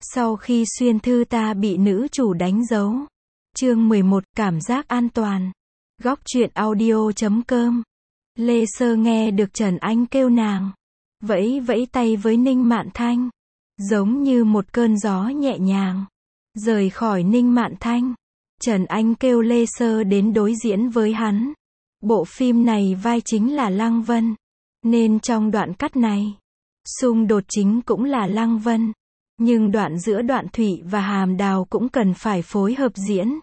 Sau khi xuyên thư ta bị nữ chủ đánh dấu. Chương 11, cảm giác an toàn. Góc truyện audio.com. Lê Sơ nghe được Trần Anh kêu nàng. Vẫy vẫy tay với Ninh Mạn Thanh. Giống như một cơn gió nhẹ nhàng. Rời khỏi Ninh Mạn Thanh. Trần Anh kêu Lê Sơ đến đối diễn với hắn. Bộ phim này vai chính là Lăng Vân. Nên trong đoạn cắt này, xung đột chính cũng là Lăng Vân. Nhưng đoạn giữa Đoạn Thụy và Hàm Đào cũng cần phải phối hợp diễn.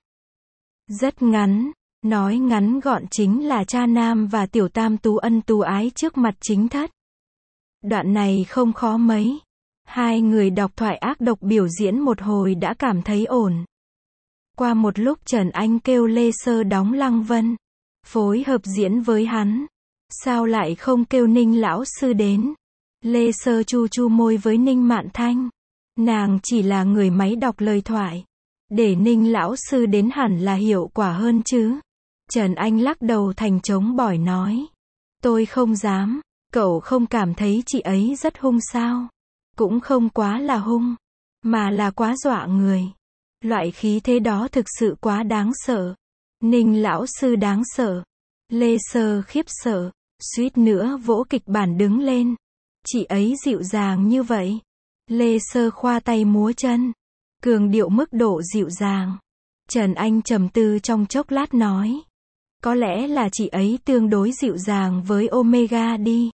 Rất ngắn, nói ngắn gọn chính là cha nam và tiểu tam tú ân tú ái trước mặt chính thất. Đoạn này không khó mấy. Hai người đọc thoại ác độc biểu diễn một hồi đã cảm thấy ổn. Qua một lúc Trần Anh kêu Lê Sơ đóng Lăng Vân, phối hợp diễn với hắn. Sao lại không kêu Ninh lão sư đến? Lê Sơ chu chu môi với Ninh Mạn Thanh. Nàng chỉ là người máy đọc lời thoại. Để Ninh lão sư đến hẳn là hiệu quả hơn chứ. Trần Anh lắc đầu thành trống bỏi nói. Tôi không dám. Cậu không cảm thấy chị ấy rất hung sao? Cũng không quá là hung, mà là quá dọa người. Loại khí thế đó thực sự quá đáng sợ. Ninh lão sư đáng sợ. Lê Sơ khiếp sợ, suýt nữa vỗ kịch bản đứng lên. Chị ấy dịu dàng như vậy. Lê Sơ khoa tay múa chân. Cường điệu mức độ dịu dàng. Trần Anh trầm tư trong chốc lát nói. Có lẽ là chị ấy tương đối dịu dàng với Omega đi.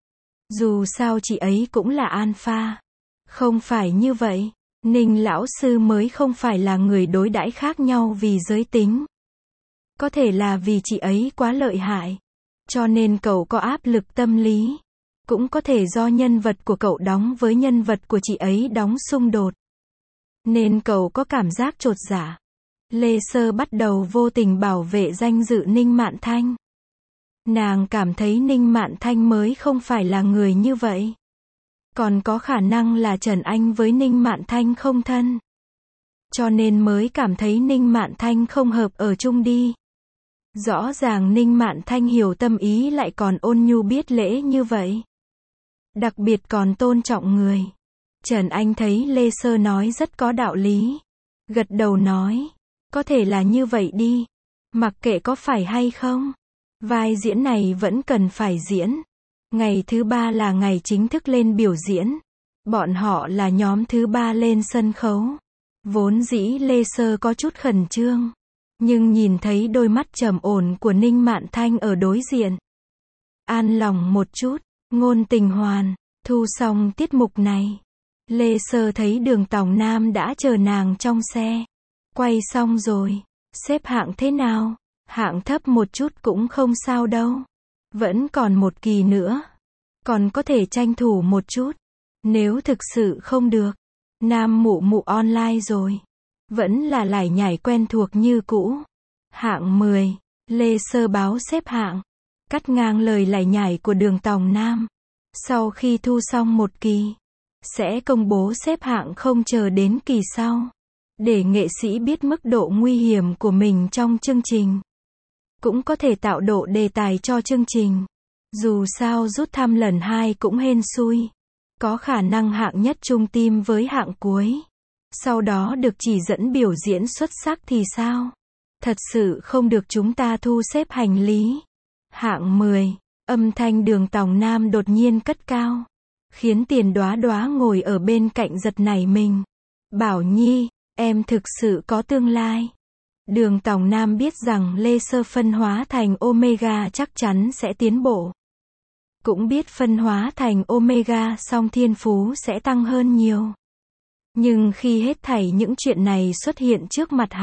Dù sao chị ấy cũng là alpha. Không phải như vậy. Ninh lão sư mới không phải là người đối đãi khác nhau vì giới tính. Có thể là vì chị ấy quá lợi hại. Cho nên cậu có áp lực tâm lý. Cũng có thể do nhân vật của cậu đóng với nhân vật của chị ấy đóng xung đột. Nên cậu có cảm giác chột dạ. Lê Sơ bắt đầu vô tình bảo vệ danh dự Ninh Mạn Thanh. Nàng cảm thấy Ninh Mạn Thanh mới không phải là người như vậy. Còn có khả năng là Trần Anh với Ninh Mạn Thanh không thân. Cho nên mới cảm thấy Ninh Mạn Thanh không hợp ở chung đi. Rõ ràng Ninh Mạn Thanh hiểu tâm ý lại còn ôn nhu biết lễ như vậy. Đặc biệt còn tôn trọng người. Trần Anh thấy Lê Sơ nói rất có đạo lý. Gật đầu nói. Có thể là như vậy đi. Mặc kệ có phải hay không. Vai diễn này vẫn cần phải diễn. Ngày thứ 3 là ngày chính thức lên biểu diễn. Bọn họ là nhóm thứ 3 lên sân khấu. Vốn dĩ Lê Sơ có chút khẩn trương. Nhưng nhìn thấy đôi mắt trầm ổn của Ninh Mạn Thanh ở đối diện. An lòng một chút, ngôn tình hoàn, thu xong tiết mục này. Lê Sơ thấy Đường Tòng Nam đã chờ nàng trong xe. Quay xong rồi, xếp hạng thế nào? Hạng thấp một chút cũng không sao đâu. Vẫn còn một kỳ nữa. Còn có thể tranh thủ một chút. Nếu thực sự không được. Nam mụ mụ online rồi. Vẫn là lải nhải quen thuộc như cũ. Hạng 10. Lê Sơ báo xếp hạng. Cắt ngang lời lải nhải của Đường Tòng Nam. Sau khi thu xong một kỳ. Sẽ công bố xếp hạng không chờ đến kỳ sau. Để nghệ sĩ biết mức độ nguy hiểm của mình trong chương trình. Cũng có thể tạo độ đề tài cho chương trình. Dù sao rút thăm lần 2 cũng hên xui. Có khả năng hạng nhất chung team với hạng cuối. Sau đó được chỉ dẫn biểu diễn xuất sắc thì sao? Thật sự không được chúng ta thu xếp hành lý. Hạng 10. Âm thanh Đường Tòng Nam đột nhiên cất cao. Khiến Tiền Đóa Đóa ngồi ở bên cạnh giật nảy mình. Bảo Nhi, em thực sự có tương lai. Đường Tòng Nam biết rằng Lê Sơ phân hóa thành Omega chắc chắn sẽ tiến bộ. Cũng biết phân hóa thành Omega song thiên phú sẽ tăng hơn nhiều. Nhưng khi hết thảy những chuyện này xuất hiện trước mặt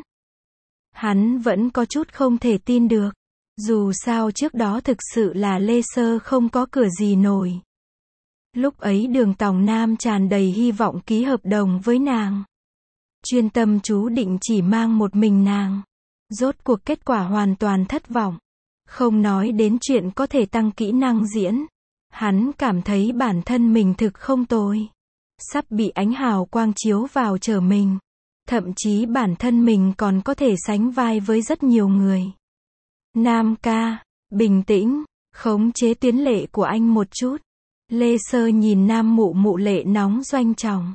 hắn vẫn có chút không thể tin được. Dù sao trước đó thực sự là Lê Sơ không có cửa gì nổi. Lúc ấy Đường Tòng Nam tràn đầy hy vọng ký hợp đồng với nàng. Chuyên tâm chú định chỉ mang một mình nàng. Rốt cuộc kết quả hoàn toàn thất vọng. Không nói đến chuyện có thể tăng kỹ năng diễn. Hắn cảm thấy bản thân mình thực không tồi. Sắp bị ánh hào quang chiếu vào trở mình. Thậm chí bản thân mình còn có thể sánh vai với rất nhiều người. Nam ca, bình tĩnh, khống chế tuyến lệ của anh một chút. Lê Sơ nhìn Nam mụ mụ lệ nóng doanh trọng.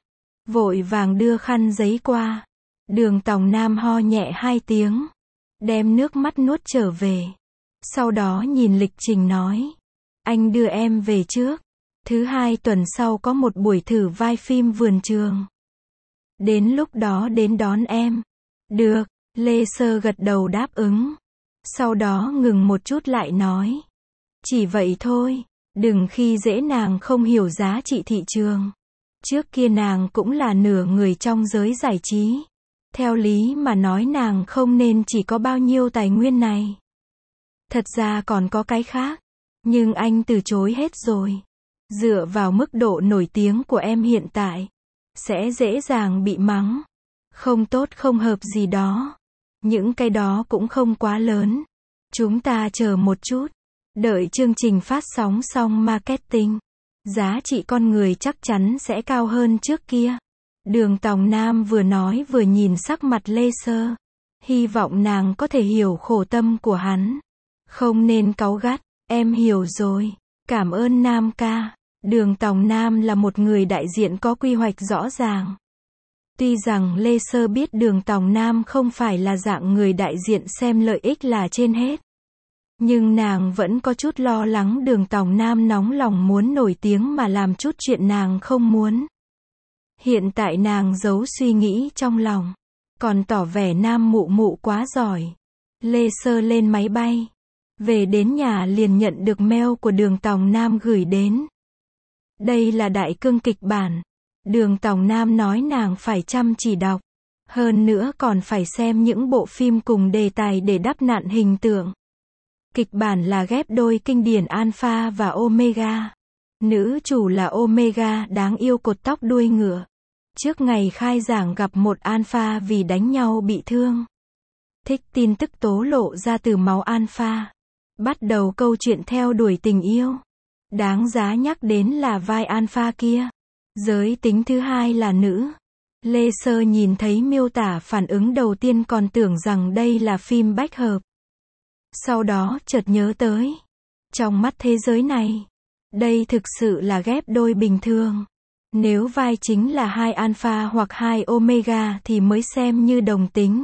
vội vàng đưa khăn giấy qua. Đường Tòng Nam ho nhẹ 2 tiếng, đem nước mắt nuốt trở về. Sau đó nhìn lịch trình nói, anh đưa em về trước. Thứ 2 tuần sau có một buổi thử vai phim vườn trường. Đến lúc đó đến đón em. Được, Lê Sơ gật đầu đáp ứng. Sau đó ngừng một chút lại nói, chỉ vậy thôi, đừng khi dễ nàng không hiểu giá trị thị trường. Trước kia nàng cũng là nửa người trong giới giải trí. Theo lý mà nói nàng không nên chỉ có bao nhiêu tài nguyên này. Thật ra còn có cái khác. Nhưng anh từ chối hết rồi. Dựa vào mức độ nổi tiếng của em hiện tại, sẽ dễ dàng bị mắng. Không tốt không hợp gì đó. Những cái đó cũng không quá lớn. Chúng ta chờ một chút. Đợi chương trình phát sóng xong marketing. Giá trị con người chắc chắn sẽ cao hơn trước kia. Đường Tòng Nam vừa nói vừa nhìn sắc mặt Lê Sơ. Hy vọng nàng có thể hiểu khổ tâm của hắn. Không nên cáu gắt, em hiểu rồi. Cảm ơn Nam ca. Đường Tòng Nam là một người đại diện có quy hoạch rõ ràng. Tuy rằng Lê Sơ biết Đường Tòng Nam không phải là dạng người đại diện xem lợi ích là trên hết. Nhưng nàng vẫn có chút lo lắng Đường Tòng Nam nóng lòng muốn nổi tiếng mà làm chút chuyện nàng không muốn. Hiện tại nàng giấu suy nghĩ trong lòng, còn tỏ vẻ Nam mụ mụ quá giỏi. Lê Sơ lên máy bay, về đến nhà liền nhận được mail của Đường Tòng Nam gửi đến. Đây là đại cương kịch bản. Đường Tòng Nam nói nàng phải chăm chỉ đọc, hơn nữa còn phải xem những bộ phim cùng đề tài để đắp nặn hình tượng. Kịch bản là ghép đôi kinh điển Alpha và Omega. Nữ chủ là Omega đáng yêu cột tóc đuôi ngựa. Trước ngày khai giảng gặp một Alpha vì đánh nhau bị thương. Thích tin tức tố lộ ra từ máu Alpha. Bắt đầu câu chuyện theo đuổi tình yêu. Đáng giá nhắc đến là vai Alpha kia. Giới tính thứ 2 là nữ. Lê Sơ nhìn thấy miêu tả phản ứng đầu tiên còn tưởng rằng đây là phim bách hợp. Sau đó chợt nhớ tới. Trong mắt thế giới này, đây thực sự là ghép đôi bình thường. Nếu vai chính là 2 Alpha hoặc 2 Omega thì mới xem như đồng tính.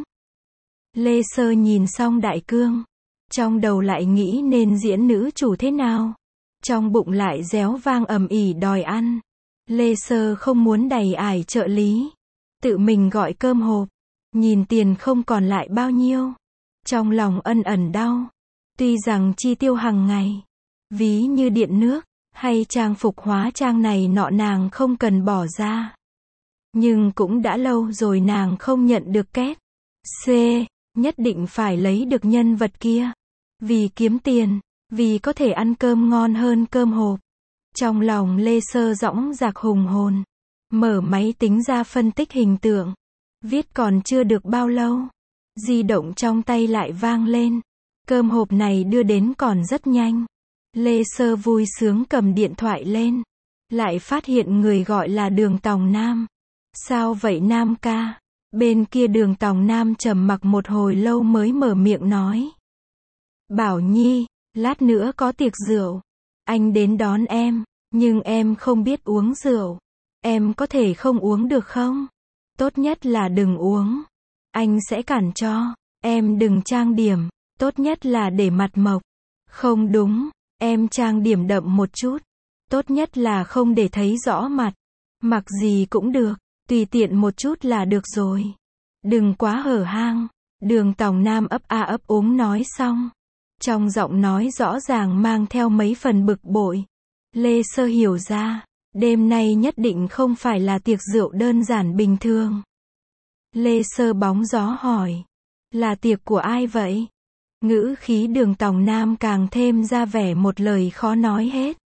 Lê Sơ nhìn xong đại cương. Trong đầu lại nghĩ nên diễn nữ chủ thế nào. Trong bụng lại réo vang ầm ĩ đòi ăn. Lê Sơ không muốn đầy ải trợ lý. Tự mình gọi cơm hộp. Nhìn tiền không còn lại bao nhiêu. Trong lòng ân ẩn đau. Tuy rằng chi tiêu hàng ngày, ví như điện nước, hay trang phục hóa trang này nọ nàng không cần bỏ ra. Nhưng cũng đã lâu rồi nàng không nhận được két. C. Nhất định phải lấy được nhân vật kia. Vì kiếm tiền, vì có thể ăn cơm ngon hơn cơm hộp. Trong lòng Lê Sơ dõng dạc hùng hồn. Mở máy tính ra phân tích hình tượng. Viết còn chưa được bao lâu. Di động trong tay lại vang lên. Cơm hộp này đưa đến còn rất nhanh. Lê Sơ vui sướng cầm điện thoại lên. Lại phát hiện người gọi là Đường Tòng Nam. Sao vậy Nam ca? Bên kia Đường Tòng Nam trầm mặc một hồi lâu mới mở miệng nói. Bảo Nhi, lát nữa có tiệc rượu. Anh đến đón em, nhưng em không biết uống rượu. Em có thể không uống được không? Tốt nhất là đừng uống. Anh sẽ cản cho. Em đừng trang điểm. Tốt nhất là để mặt mộc. Không đúng, em trang điểm đậm một chút. Tốt nhất là không để thấy rõ mặt. Mặc gì cũng được, tùy tiện một chút là được rồi. Đừng quá hở hang. Đường Tòng Nam ấp a ấp úng nói xong. Trong giọng nói rõ ràng mang theo mấy phần bực bội. Lê Sơ hiểu ra, đêm nay nhất định không phải là tiệc rượu đơn giản bình thường. Lê Sơ bóng gió hỏi. Là tiệc của ai vậy? Ngữ khí Đường Tòng Nam càng thêm ra vẻ một lời khó nói hết.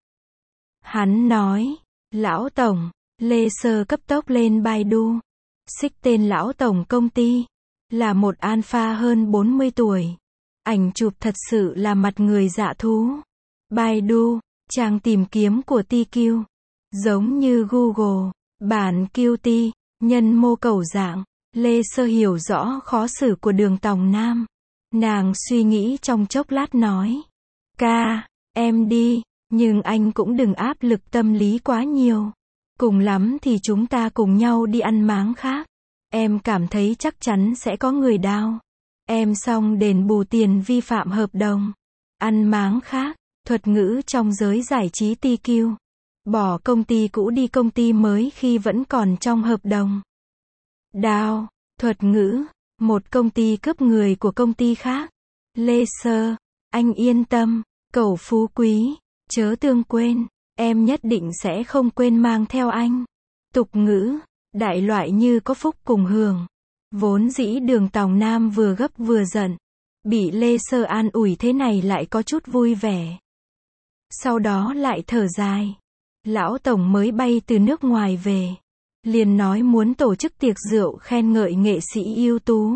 Hắn nói, Lão Tổng. Lê Sơ cấp tốc lên Baidu. Xích tên Lão Tổng công ty. Là một Alpha hơn 40 tuổi. Ảnh chụp thật sự là mặt người dạ thú. Baidu, trang tìm kiếm của TQ. Giống như Google, bản QT, nhân mô cầu dạng. Lê Sơ hiểu rõ khó xử của Đường Tòng Nam. Nàng suy nghĩ trong chốc lát nói. Ca, em đi, nhưng anh cũng đừng áp lực tâm lý quá nhiều. Cùng lắm thì chúng ta cùng nhau đi ăn máng khác. Em cảm thấy chắc chắn sẽ có người đao em xong đền bù tiền vi phạm hợp đồng. Ăn máng khác, thuật ngữ trong giới giải trí TQ. Bỏ công ty cũ đi công ty mới khi vẫn còn trong hợp đồng. Đao, thuật ngữ, một công ty cướp người của công ty khác. Lê Sơ, anh yên tâm, cẩu phú quý, chớ tương quên, em nhất định sẽ không quên mang theo anh. Tục ngữ, đại loại như có phúc cùng hưởng. Vốn dĩ Đường Tòng Nam vừa gấp vừa giận. Bị Lê Sơ an ủi thế này lại có chút vui vẻ. Sau đó lại thở dài. Lão Tổng mới bay từ nước ngoài về. Liền nói muốn tổ chức tiệc rượu khen ngợi nghệ sĩ ưu tú.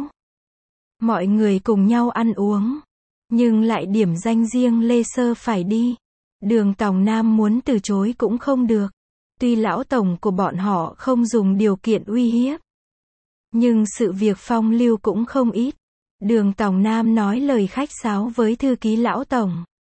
Mọi người cùng nhau ăn uống. Nhưng lại điểm danh riêng Lê Sơ phải đi. Đường Tòng Nam muốn từ chối cũng không được. Tuy lão tổng của bọn họ không dùng điều kiện uy hiếp. Nhưng sự việc phong lưu cũng không ít. Đường Tòng Nam nói lời khách sáo với thư ký lão tổng.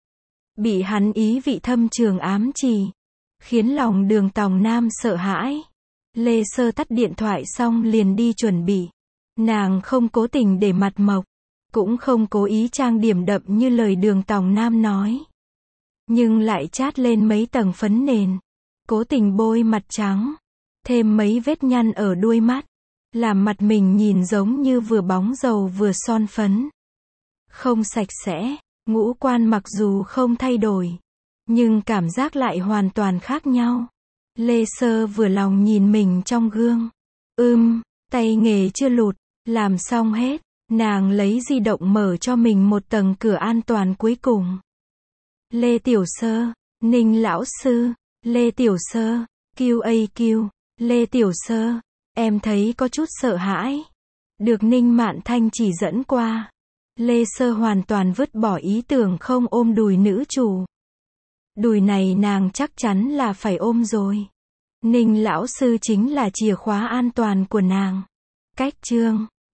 Bị hắn ý vị thâm trường ám chỉ. Khiến lòng Đường Tòng Nam sợ hãi. Lê Sơ tắt điện thoại xong liền đi chuẩn bị. Nàng không cố tình để mặt mộc. Cũng không cố ý trang điểm đậm như lời Đường Tòng Nam nói. Nhưng lại chát lên mấy tầng phấn nền. Cố tình bôi mặt trắng. Thêm mấy vết nhăn ở đuôi mắt. Làm mặt mình nhìn giống như vừa bóng dầu vừa son phấn. Không sạch sẽ. Ngũ quan mặc dù không thay đổi. Nhưng cảm giác lại hoàn toàn khác nhau. Lê Sơ vừa lòng nhìn mình trong gương. Tay nghề chưa lụt. Làm xong hết. Nàng lấy di động mở cho mình một tầng cửa an toàn cuối cùng. Lê Tiểu Sơ, Ninh Lão Sư, Lê Tiểu Sơ, QAQ, Lê Tiểu Sơ, em thấy có chút sợ hãi. Được Ninh Mạn Thanh chỉ dẫn qua. Lê Sơ hoàn toàn vứt bỏ ý tưởng không ôm đùi nữ chủ. Đùi này nàng chắc chắn là phải ôm rồi. Ninh Lão Sư chính là chìa khóa an toàn của nàng. Cách chương